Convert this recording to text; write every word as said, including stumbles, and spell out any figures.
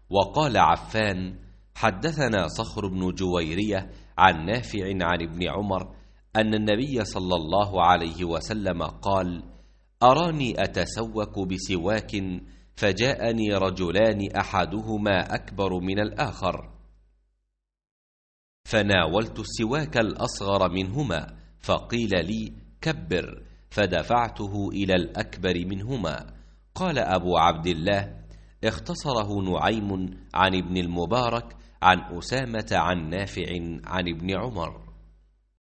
وقال عفان: حدثنا صخر بن جويرية عن نافع عن ابن عمر أن النبي صلى الله عليه وسلم قال: أراني أتسوك بسواك، فجاءني رجلان أحدهما أكبر من الآخر، فناولت السواك الأصغر منهما، فقيل لي: كبر، فدفعته إلى الأكبر منهما. قال أبو عبد الله: اختصره نعيم عن ابن المبارك عن أسامة عن نافع عن ابن عمر.